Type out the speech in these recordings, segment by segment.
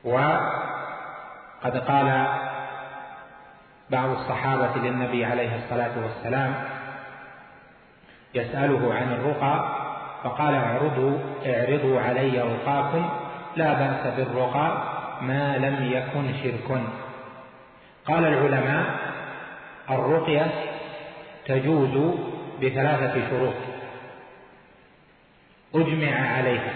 وقد قال بعض الصحابة للنبي عليه الصلاة والسلام يسأله عن الرقى فقال اعرضوا علي رقاكم لا بأس بالرقى ما لم يكن شرك. قال العلماء الرقية تجوز ب3 شروط أجمع عليها.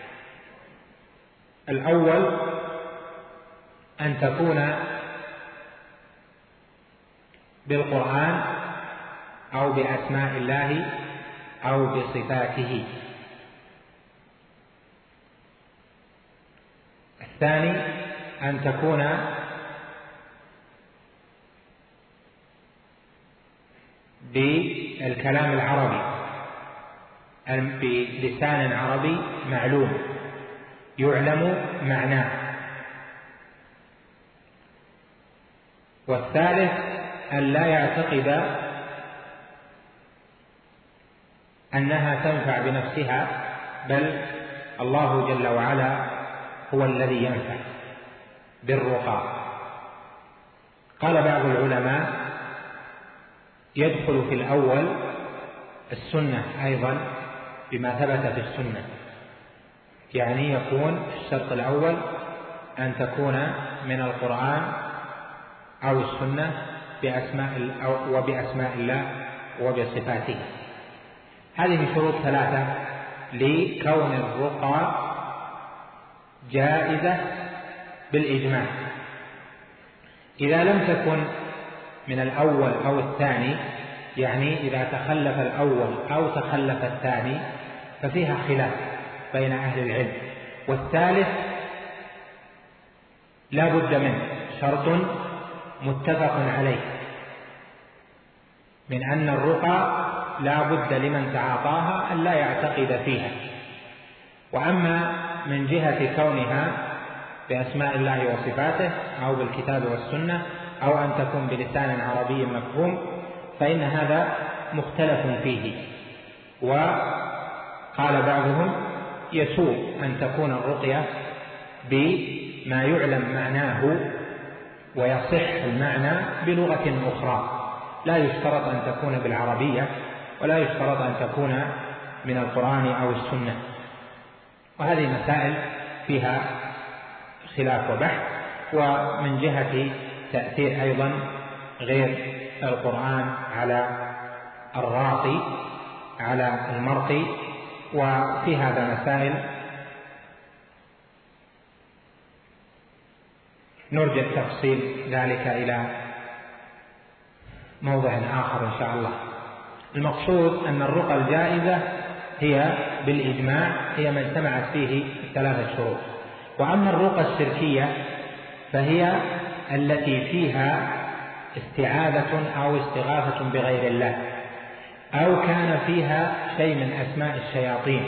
الأول أن تكون بالقرآن أو بأسماء الله أو بصفاته. الثاني أن تكون بالكلام العربي بلسان عربي معلوم يعلم معناه. والثالث أن لا يعتقد أنها تنفع بنفسها بل الله جل وعلا هو الذي ينفع بالرقى. قال بعض العلماء يدخل في الأول السنة أيضا بما ثبت في السنة، يعني يكون الشرط الأول أن تكون من القرآن أو السنة وبأسماء الله وبصفاته. هذه شروط 3 لكون الرقى جائزة بالإجماع. إذا لم تكن من الأول أو الثاني، يعني إذا تخلف الأول أو تخلف الثاني ففيها خلاف بين أهل العلم. والثالث لا بد منه شرط متفق عليه من أن الرقى لا بد لمن تعاطاها أن لا يعتقد فيها. وأما من جهة كونها بأسماء الله وصفاته أو بالكتاب والسنة أو أن تكون بلسان عربي مفهوم فإن هذا مختلف فيه. وقال بعضهم يسوء أن تكون الرقية بما يعلم معناه ويصح المعنى بلغة أخرى، لا يشترط أن تكون بالعربية ولا يشترط أن تكون من القرآن أو السنة. وهذه مسائل فيها خلاف وبحث. ومن جهة تأثير أيضا غير القرآن على الراقي على المرقي، وفي هذا مسائل نرجع تفصيل ذلك إلى موضع آخر إن شاء الله. المقصود أن الرقى الجائزة هي بالإجماع هي ما اجتمعت فيه 3 شروط. وأما الرقى الشركية فهي التي فيها استعاذة أو استغاثة بغير الله، أو كان فيها شيء من أسماء الشياطين،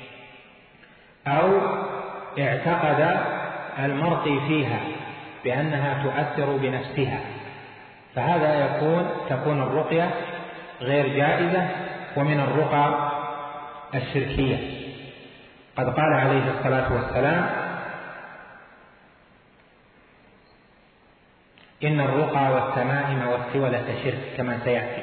أو اعتقد المرقي فيها بأنها تؤثر بنفسها، فهذا تكون الرقية غير جائزة ومن الرقى الشركية. قد قال عليه الصلاة والسلام إن الرقى والتمائم والسولة شرك كما سيأتي.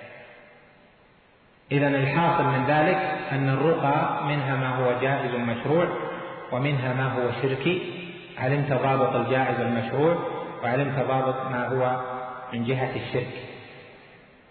إذن الحاصل من ذلك أن الرقى منها ما هو جائز مشروع ومنها ما هو شركي. علمت ضابط الجائز المشروع وعلمت ضابط ما هو من جهة الشرك.